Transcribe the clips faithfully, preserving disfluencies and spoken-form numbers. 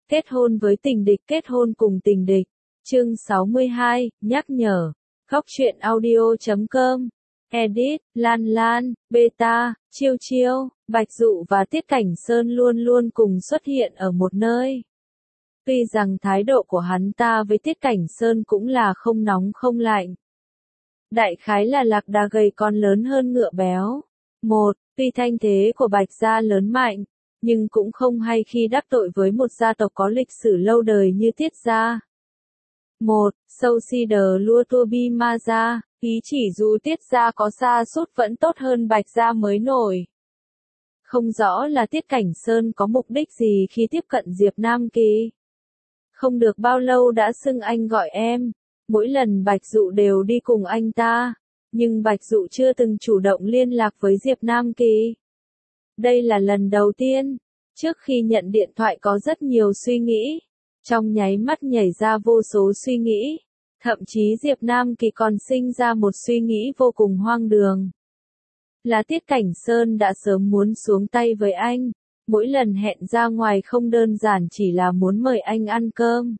Kết hôn với tình địch, kết hôn cùng tình địch. Chương sáu mươi hai, nhắc nhở. Góc truyện audio chấm com. Edit, Lan Lan, Beta, Chiêu Chiêu, Bạch Dụ và Tiết Cảnh Sơn luôn luôn cùng xuất hiện ở một nơi. Tuy rằng thái độ của hắn ta với Tiết Cảnh Sơn cũng là không nóng không lạnh. Đại khái là lạc đà gầy còn lớn hơn ngựa béo. Một, tuy thanh thế của Bạch gia lớn mạnh, nhưng cũng không hay khi đắc tội với một gia tộc có lịch sử lâu đời như Tiết gia. Một, sâu si đờ lua tua bi ma gia, ý chỉ dù Tiết gia có sa sút vẫn tốt hơn Bạch gia mới nổi. Không rõ là Tiết Cảnh Sơn có mục đích gì khi tiếp cận Diệp Nam Kỳ. Không được bao lâu đã xưng anh gọi em, mỗi lần Bạch Dụ đều đi cùng anh ta, nhưng Bạch Dụ chưa từng chủ động liên lạc với Diệp Nam Kỳ. Đây là lần đầu tiên, trước khi nhận điện thoại có rất nhiều suy nghĩ, trong nháy mắt nhảy ra vô số suy nghĩ, thậm chí Diệp Nam Kỳ còn sinh ra một suy nghĩ vô cùng hoang đường. Là Tiết Cảnh Sơn đã sớm muốn xuống tay với anh, mỗi lần hẹn ra ngoài không đơn giản chỉ là muốn mời anh ăn cơm.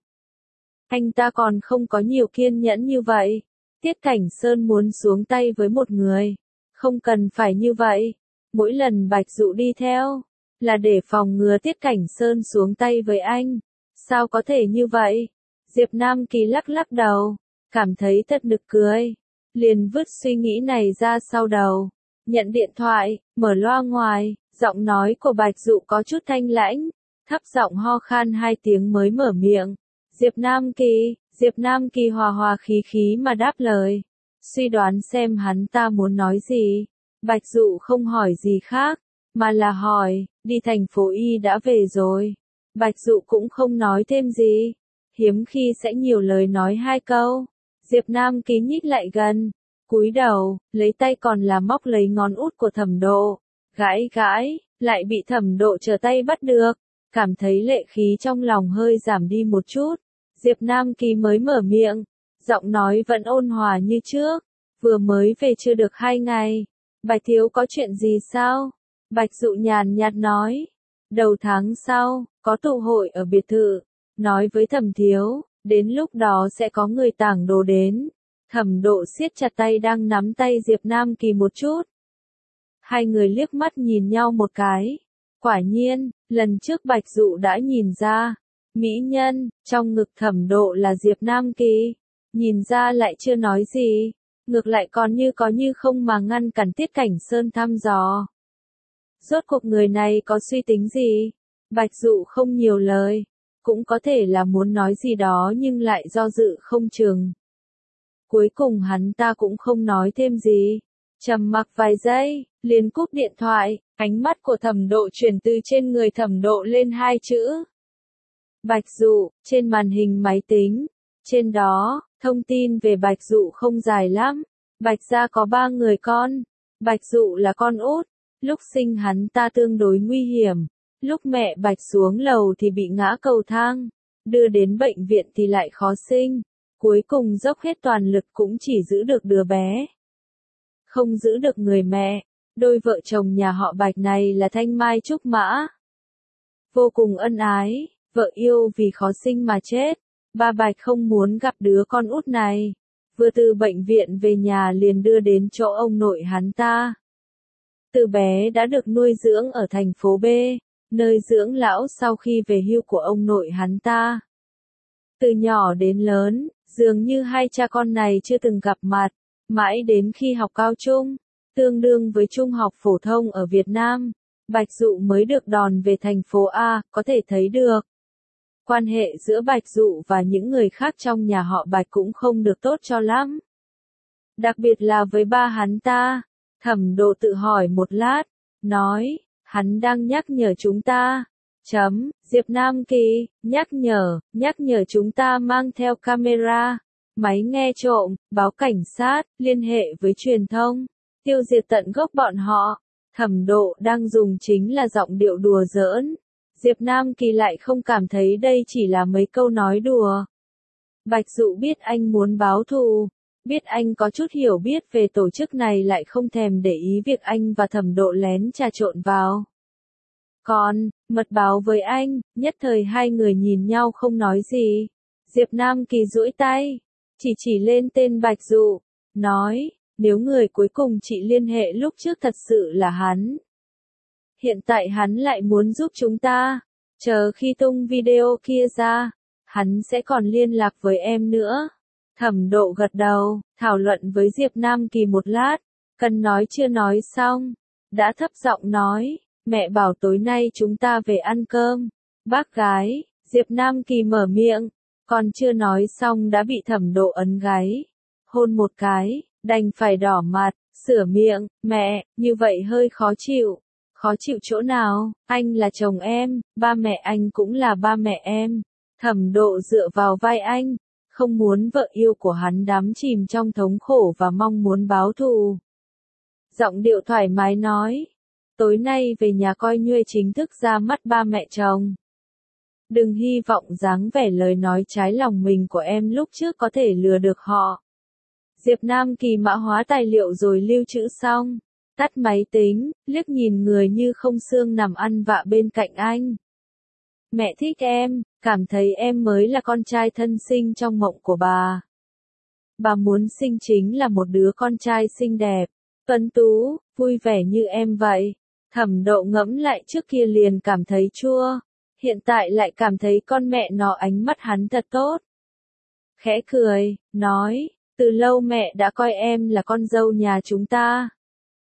Anh ta còn không có nhiều kiên nhẫn như vậy. Tiết Cảnh Sơn muốn xuống tay với một người, không cần phải như vậy. Mỗi lần Bạch Dụ đi theo, là để phòng ngừa Tiết Cảnh Sơn xuống tay với anh. Sao có thể như vậy? Diệp Nam Kỳ lắc lắc đầu, cảm thấy thật nực cười. Liền vứt suy nghĩ này ra sau đầu. Nhận điện thoại, mở loa ngoài, giọng nói của Bạch Dụ có chút thanh lãnh, thấp giọng ho khan hai tiếng mới mở miệng. Diệp Nam Kỳ, Diệp Nam Kỳ hòa hòa khí khí mà đáp lời. Suy đoán xem hắn ta muốn nói gì. Bạch Dụ không hỏi gì khác, mà là hỏi, đi thành phố Y đã về rồi. Bạch Dụ cũng không nói thêm gì, hiếm khi sẽ nhiều lời nói hai câu. Diệp Nam Kỳ nhích lại gần, cúi đầu, lấy tay còn là móc lấy ngón út của Thẩm Độ, gãi gãi, lại bị Thẩm Độ trở tay bắt được, cảm thấy lệ khí trong lòng hơi giảm đi một chút. Diệp Nam Kỳ mới mở miệng, giọng nói vẫn ôn hòa như trước, vừa mới về chưa được hai ngày. Bạch thiếu có chuyện gì sao? Bạch Dụ nhàn nhạt nói, đầu tháng sau, có tụ hội ở biệt thự, nói với Thẩm thiếu, đến lúc đó sẽ có người tảng đồ đến. Thẩm Độ siết chặt tay đang nắm tay Diệp Nam Kỳ một chút. Hai người liếc mắt nhìn nhau một cái. Quả nhiên, lần trước Bạch Dụ đã nhìn ra, mỹ nhân, trong ngực Thẩm Độ là Diệp Nam Kỳ. Nhìn ra lại chưa nói gì, ngược lại còn như có như không mà ngăn cản Tiết Cảnh Sơn thăm dò. Rốt cuộc người này có suy tính gì? Bạch Dụ không nhiều lời, cũng có thể là muốn nói gì đó nhưng lại do dự không chừng. Cuối cùng hắn ta cũng không nói thêm gì, trầm mặc vài giây, liền cúp điện thoại, ánh mắt của Thẩm Độ chuyển từ trên người Thẩm Độ lên hai chữ. Bạch Dụ, trên màn hình máy tính. Trên đó, thông tin về Bạch Dụ không dài lắm. Bạch gia có ba người con. Bạch Dụ là con út. Lúc sinh hắn ta tương đối nguy hiểm. Lúc mẹ Bạch xuống lầu thì bị ngã cầu thang. Đưa đến bệnh viện thì lại khó sinh. Cuối cùng dốc hết toàn lực cũng chỉ giữ được đứa bé. Không giữ được người mẹ. Đôi vợ chồng nhà họ Bạch này là thanh mai trúc mã. Vô cùng ân ái. Vợ yêu vì khó sinh mà chết. Ba Bạch không muốn gặp đứa con út này. Vừa từ bệnh viện về nhà liền đưa đến chỗ ông nội hắn ta. Từ bé đã được nuôi dưỡng ở thành phố B, nơi dưỡng lão sau khi về hưu của ông nội hắn ta. Từ nhỏ đến lớn, dường như hai cha con này chưa từng gặp mặt, mãi đến khi học cao trung, tương đương với trung học phổ thông ở Việt Nam, Bạch Dụ mới được đòn về thành phố A, có thể thấy được. Quan hệ giữa Bạch Dụ và những người khác trong nhà họ Bạch cũng không được tốt cho lắm. Đặc biệt là với ba hắn ta. Thẩm Độ tự hỏi một lát, nói, hắn đang nhắc nhở chúng ta. Chấm, Diệp Nam Kỳ, nhắc nhở, nhắc nhở chúng ta mang theo camera, máy nghe trộm, báo cảnh sát, liên hệ với truyền thông, tiêu diệt tận gốc bọn họ. Thẩm Độ đang dùng chính là giọng điệu đùa giỡn. Diệp Nam Kỳ lại không cảm thấy đây chỉ là mấy câu nói đùa. Bạch Dụ biết anh muốn báo thù, biết anh có chút hiểu biết về tổ chức này lại không thèm để ý việc anh và Thẩm Độ lén trà trộn vào. Còn, mật báo với anh, nhất thời hai người nhìn nhau không nói gì. Diệp Nam Kỳ duỗi tay, chỉ chỉ lên tên Bạch Dụ, nói, nếu người cuối cùng chị liên hệ lúc trước thật sự là hắn. Hiện tại hắn lại muốn giúp chúng ta, chờ khi tung video kia ra, hắn sẽ còn liên lạc với em nữa. Thẩm Độ gật đầu, thảo luận với Diệp Nam Kỳ một lát, cần nói chưa nói xong, đã thấp giọng nói, mẹ bảo tối nay chúng ta về ăn cơm. Bác gái, Diệp Nam Kỳ mở miệng, còn chưa nói xong đã bị Thẩm Độ ấn gáy, hôn một cái, đành phải đỏ mặt, sửa miệng, mẹ, như vậy hơi khó chịu. Khó chịu chỗ nào, anh là chồng em, ba mẹ anh cũng là ba mẹ em. Thẩm Độ dựa vào vai anh, không muốn vợ yêu của hắn đắm chìm trong thống khổ và mong muốn báo thù. Giọng điệu thoải mái nói, tối nay về nhà coi Nhuê chính thức ra mắt ba mẹ chồng. Đừng hy vọng dáng vẻ lời nói trái lòng mình của em lúc trước có thể lừa được họ. Diệp Nam Kỳ mã hóa tài liệu rồi lưu trữ xong, tắt máy tính, liếc nhìn người như không xương nằm ăn vạ bên cạnh anh. Mẹ thích em, cảm thấy em mới là con trai thân sinh trong mộng của bà. Bà muốn sinh chính là một đứa con trai xinh đẹp, tuấn tú, vui vẻ như em vậy. Thẩm Độ ngẫm lại trước kia liền cảm thấy chua, hiện tại lại cảm thấy con mẹ nó ánh mắt hắn thật tốt. Khẽ cười, nói, từ lâu mẹ đã coi em là con dâu nhà chúng ta.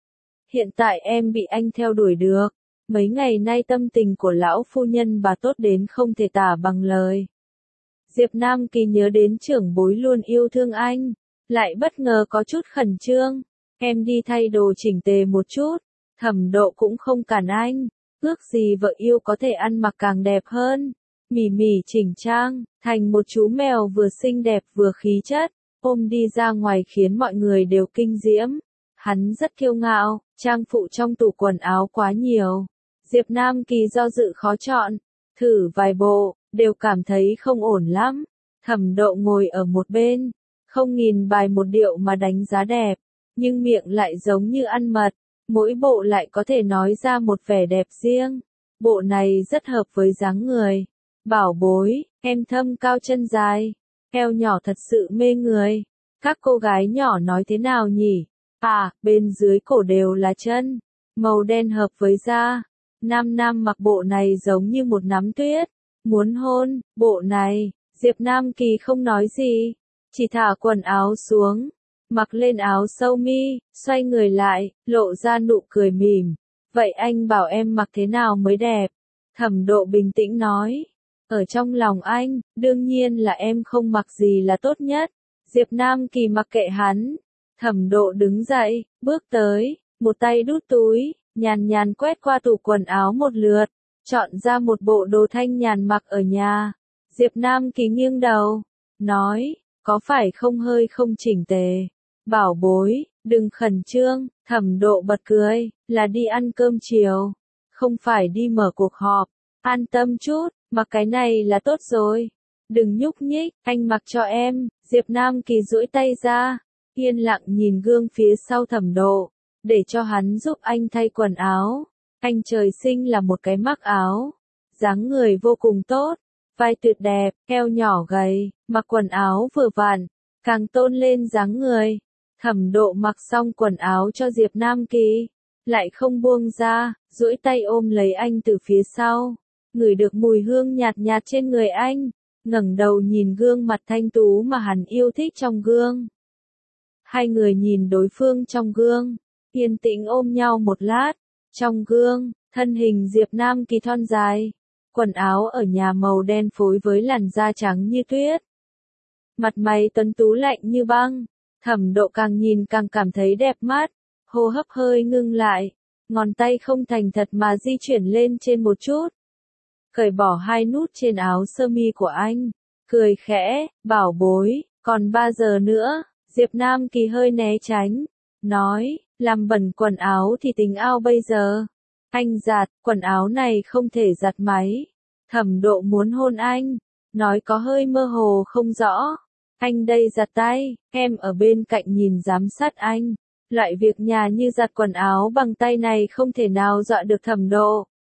Hiện tại em bị anh theo đuổi được, mấy ngày nay tâm tình của lão phu nhân bà tốt đến không thể tả bằng lời. Diệp Nam Kỳ nhớ đến trưởng bối luôn yêu thương anh, lại bất ngờ có chút khẩn trương, em đi thay đồ chỉnh tề một chút. Thẩm Độ cũng không cản anh, ước gì vợ yêu có thể ăn mặc càng đẹp hơn. Mỉ mỉ chỉnh trang, thành một chú mèo vừa xinh đẹp vừa khí chất, ôm đi ra ngoài khiến mọi người đều kinh diễm. Hắn rất kiêu ngạo, trang phụ trong tủ quần áo quá nhiều. Diệp Nam Kỳ do dự khó chọn, thử vài bộ, đều cảm thấy không ổn lắm. Thẩm Độ ngồi ở một bên, không nghìn bài một điệu mà đánh giá đẹp, nhưng miệng lại giống như ăn mật, mỗi bộ lại có thể nói ra một vẻ đẹp riêng. Bộ này rất hợp với dáng người. Bảo bối, em thâm cao chân dài, eo nhỏ thật sự mê người. Các cô gái nhỏ nói thế nào nhỉ? À, bên dưới cổ đều là chân, màu đen hợp với da. Nam Nam mặc bộ này giống như một nắm tuyết, muốn hôn. Bộ này, Diệp Nam Kỳ không nói gì, chỉ thả quần áo xuống, mặc lên áo sâu mi, xoay người lại, lộ ra nụ cười mỉm. Vậy anh bảo em mặc thế nào mới đẹp? Thẩm Độ bình tĩnh nói, ở trong lòng anh, đương nhiên là em không mặc gì là tốt nhất. Diệp Nam Kỳ mặc kệ hắn. Thẩm Độ đứng dậy, bước tới, một tay đút túi, nhàn nhàn quét qua tủ quần áo một lượt, chọn ra một bộ đồ thanh nhàn mặc ở nhà. Diệp Nam Kỳ nghiêng đầu, nói, có phải không hơi không chỉnh tề? Bảo bối, đừng khẩn trương. Thẩm Độ bật cười, là đi ăn cơm chiều, không phải đi mở cuộc họp. An tâm chút, mặc cái này là tốt rồi. Đừng nhúc nhích, anh mặc cho em. Diệp Nam Kỳ duỗi tay ra, yên lặng nhìn gương phía sau Thẩm Độ, để cho hắn giúp anh thay quần áo. Anh trời sinh là một cái mắc áo, dáng người vô cùng tốt, vai tuyệt đẹp, eo nhỏ gầy, mặc quần áo vừa vặn, càng tôn lên dáng người. Thẩm Độ mặc xong quần áo cho Diệp Nam Kỳ, lại không buông ra, duỗi tay ôm lấy anh từ phía sau, ngửi được mùi hương nhạt nhạt trên người anh, ngẩng đầu nhìn gương mặt thanh tú mà hắn yêu thích trong gương. Hai người nhìn đối phương trong gương, yên tĩnh ôm nhau một lát. Trong gương, thân hình Diệp Nam Kỳ thon dài, quần áo ở nhà màu đen phối với làn da trắng như tuyết. Mặt mày tuấn tú lạnh như băng. Thẩm Độ càng nhìn càng cảm thấy đẹp mắt, hô hấp hơi ngưng lại, ngón tay không thành thật mà di chuyển lên trên một chút. Cởi bỏ hai nút trên áo sơ mi của anh, cười khẽ, bảo bối, còn ba giờ nữa. Diệp Nam Kỳ hơi né tránh, nói, làm bẩn quần áo thì tính ao bây giờ. Anh giặt, quần áo này không thể giặt máy. Thẩm Độ muốn hôn anh, nói có hơi mơ hồ không rõ. Anh đây giặt tay, em ở bên cạnh nhìn giám sát anh. Loại việc nhà như giặt quần áo bằng tay này không thể nào dọa được Thẩm Độ.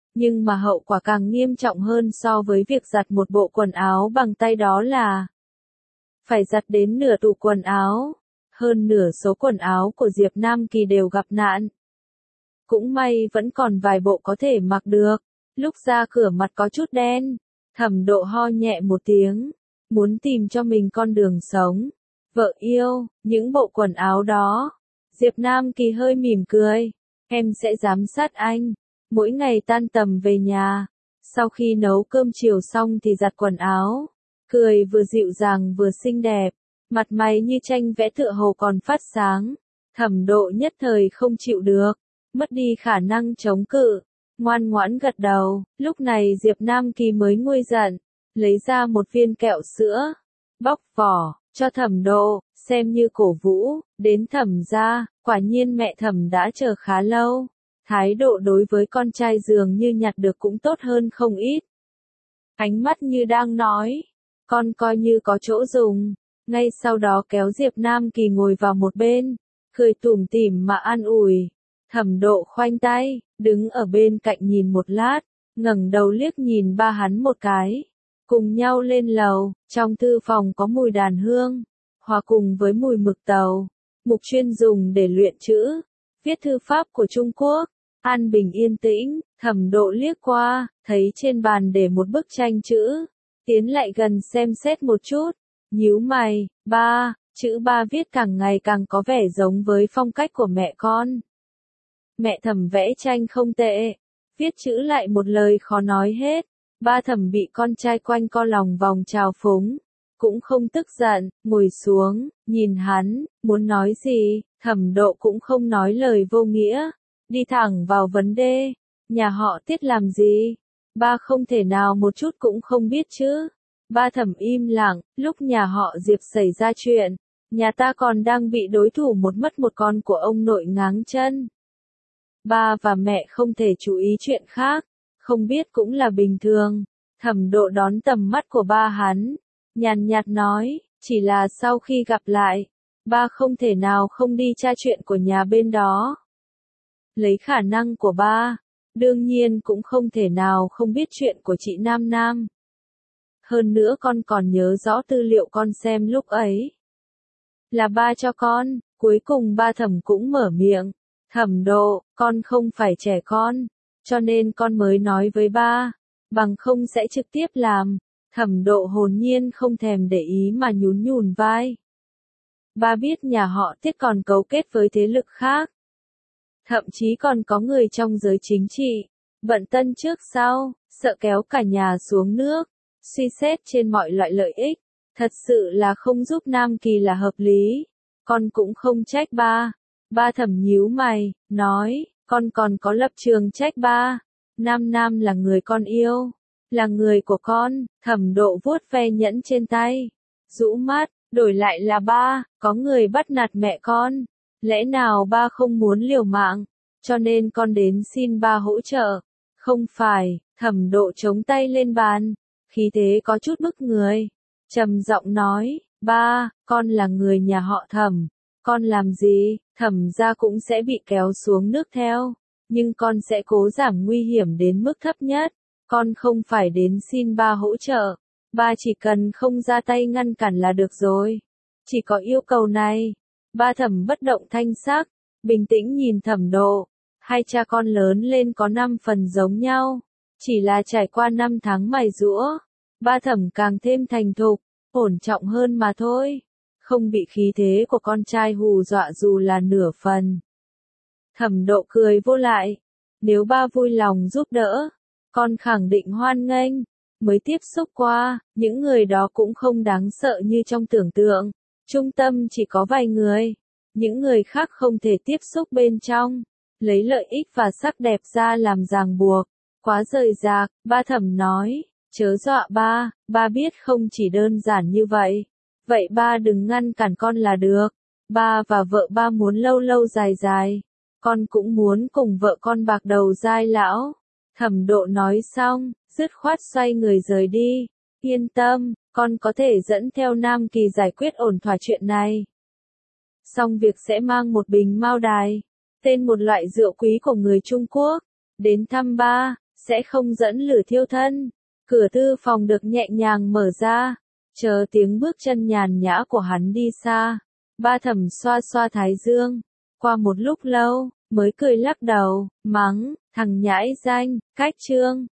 Nhưng mà hậu quả càng nghiêm trọng hơn so với việc giặt một bộ quần áo bằng tay đó là phải giặt đến nửa tủ quần áo. Hơn nửa số quần áo của Diệp Nam Kỳ đều gặp nạn. Cũng may vẫn còn vài bộ có thể mặc được. Lúc ra cửa mặt có chút đen. Thẩm Độ ho nhẹ một tiếng. Muốn tìm cho mình con đường sống. Vợ yêu, những bộ quần áo đó. Diệp Nam Kỳ hơi mỉm cười. Em sẽ giám sát anh. Mỗi ngày tan tầm về nhà. Sau khi nấu cơm chiều xong thì giặt quần áo. Cười vừa dịu dàng vừa xinh đẹp. Mặt mày như tranh vẽ tựa hồ còn phát sáng. Thẩm Độ nhất thời không chịu được. Mất đi khả năng chống cự. Ngoan ngoãn gật đầu. Lúc này Diệp Nam Kỳ mới nguôi giận. Lấy ra một viên kẹo sữa. Bóc vỏ, cho Thẩm Độ, xem như cổ vũ. Đến Thẩm gia, quả nhiên mẹ Thẩm đã chờ khá lâu. Thái độ đối với con trai dường như nhặt được cũng tốt hơn không ít. Ánh mắt như đang nói. Con coi như có chỗ dùng. Ngay sau đó kéo Diệp Nam Kỳ ngồi vào một bên. Cười tủm tỉm mà an ủi. Thẩm Độ khoanh tay, đứng ở bên cạnh nhìn một lát. Ngẩng đầu liếc nhìn ba hắn một cái. Cùng nhau lên lầu, trong thư phòng có mùi đàn hương. Hòa cùng với mùi mực tàu. Mục chuyên dùng để luyện chữ. Viết thư pháp của Trung Quốc. An bình yên tĩnh, Thẩm Độ liếc qua, thấy trên bàn để một bức tranh chữ. Tiến lại gần xem xét một chút. Nhíu mày, ba, chữ ba viết càng ngày càng có vẻ giống với phong cách của mẹ con. Mẹ Thẩm vẽ tranh không tệ. Viết chữ lại một lời khó nói hết. Ba Thẩm bị con trai quanh co lòng vòng trào phúng. Cũng không tức giận, ngồi xuống, nhìn hắn, muốn nói gì, Thẩm Độ cũng không nói lời vô nghĩa. Đi thẳng vào vấn đề, nhà họ Tiết làm gì? Ba không thể nào một chút cũng không biết chứ. Ba Thẩm im lặng, lúc nhà họ Diệp xảy ra chuyện, nhà ta còn đang bị đối thủ một mất một con của ông nội ngáng chân. Ba và mẹ không thể chú ý chuyện khác, không biết cũng là bình thường. Thẩm Độ đón tầm mắt của ba hắn, nhàn nhạt nói, chỉ là sau khi gặp lại, ba không thể nào không đi tra chuyện của nhà bên đó. Lấy khả năng của ba, đương nhiên cũng không thể nào không biết chuyện của chị Nam Nam. Hơn nữa con còn nhớ rõ tư liệu con xem lúc ấy. Là ba cho con, cuối cùng ba Thẩm cũng mở miệng. Thẩm Độ, con không phải trẻ con, cho nên con mới nói với ba, bằng không sẽ trực tiếp làm. Thẩm Độ hồn nhiên không thèm để ý mà nhún nhún vai. Ba biết nhà họ Tiết còn cấu kết với thế lực khác. Thậm chí còn có người trong giới chính trị, bận tân trước sau, sợ kéo cả nhà xuống nước, suy xét trên mọi loại lợi ích, thật sự là không giúp Nam Kỳ là hợp lý. Con cũng không trách ba. Ba Thẩm nhíu mày, nói, con còn có lập trường trách ba. Nam Nam là người con yêu, là người của con. Thẩm Độ vuốt ve nhẫn trên tay, rũ mắt, đổi lại là ba, có người bắt nạt mẹ con. Lẽ nào ba không muốn liều mạng, cho nên con đến xin ba hỗ trợ? Không phải. Thẩm Độ chống tay lên bàn, khí thế có chút bức người, trầm giọng nói, ba, con là người nhà họ Thẩm, con làm gì, Thẩm gia cũng sẽ bị kéo xuống nước theo, nhưng con sẽ cố giảm nguy hiểm đến mức thấp nhất. Con không phải đến xin ba hỗ trợ, ba chỉ cần không ra tay ngăn cản là được rồi. Chỉ có yêu cầu này. Ba Thẩm bất động thanh sắc, bình tĩnh nhìn Thẩm Độ. Hai cha con lớn lên có năm phần giống nhau, chỉ là trải qua năm tháng mài giũa, ba Thẩm càng thêm thành thục, ổn trọng hơn mà thôi, không bị khí thế của con trai hù dọa dù là nửa phần. Thẩm Độ cười vô lại, nếu ba vui lòng giúp đỡ, con khẳng định hoan nghênh. Mới tiếp xúc qua, những người đó cũng không đáng sợ như trong tưởng tượng. Trung tâm chỉ có vài người, những người khác không thể tiếp xúc bên trong, lấy lợi ích và sắc đẹp ra làm ràng buộc, quá rời rạc. Ba Thẩm nói, chớ dọa ba, ba biết không chỉ đơn giản như vậy, vậy ba đừng ngăn cản con là được. Ba và vợ ba muốn lâu lâu dài dài, con cũng muốn cùng vợ con bạc đầu dai lão. Thẩm Độ nói xong, dứt khoát xoay người rời đi. Yên tâm, con có thể dẫn theo Nam Kỳ giải quyết ổn thỏa chuyện này. Xong việc sẽ mang một bình Mao Đài, tên một loại rượu quý của người Trung Quốc, đến thăm ba, sẽ không dẫn lửa thiêu thân. Cửa thư phòng được nhẹ nhàng mở ra, chờ tiếng bước chân nhàn nhã của hắn đi xa. Ba Thẩm xoa xoa thái dương, qua một lúc lâu, mới cười lắc đầu, mắng, thằng nhãi danh, cách trương.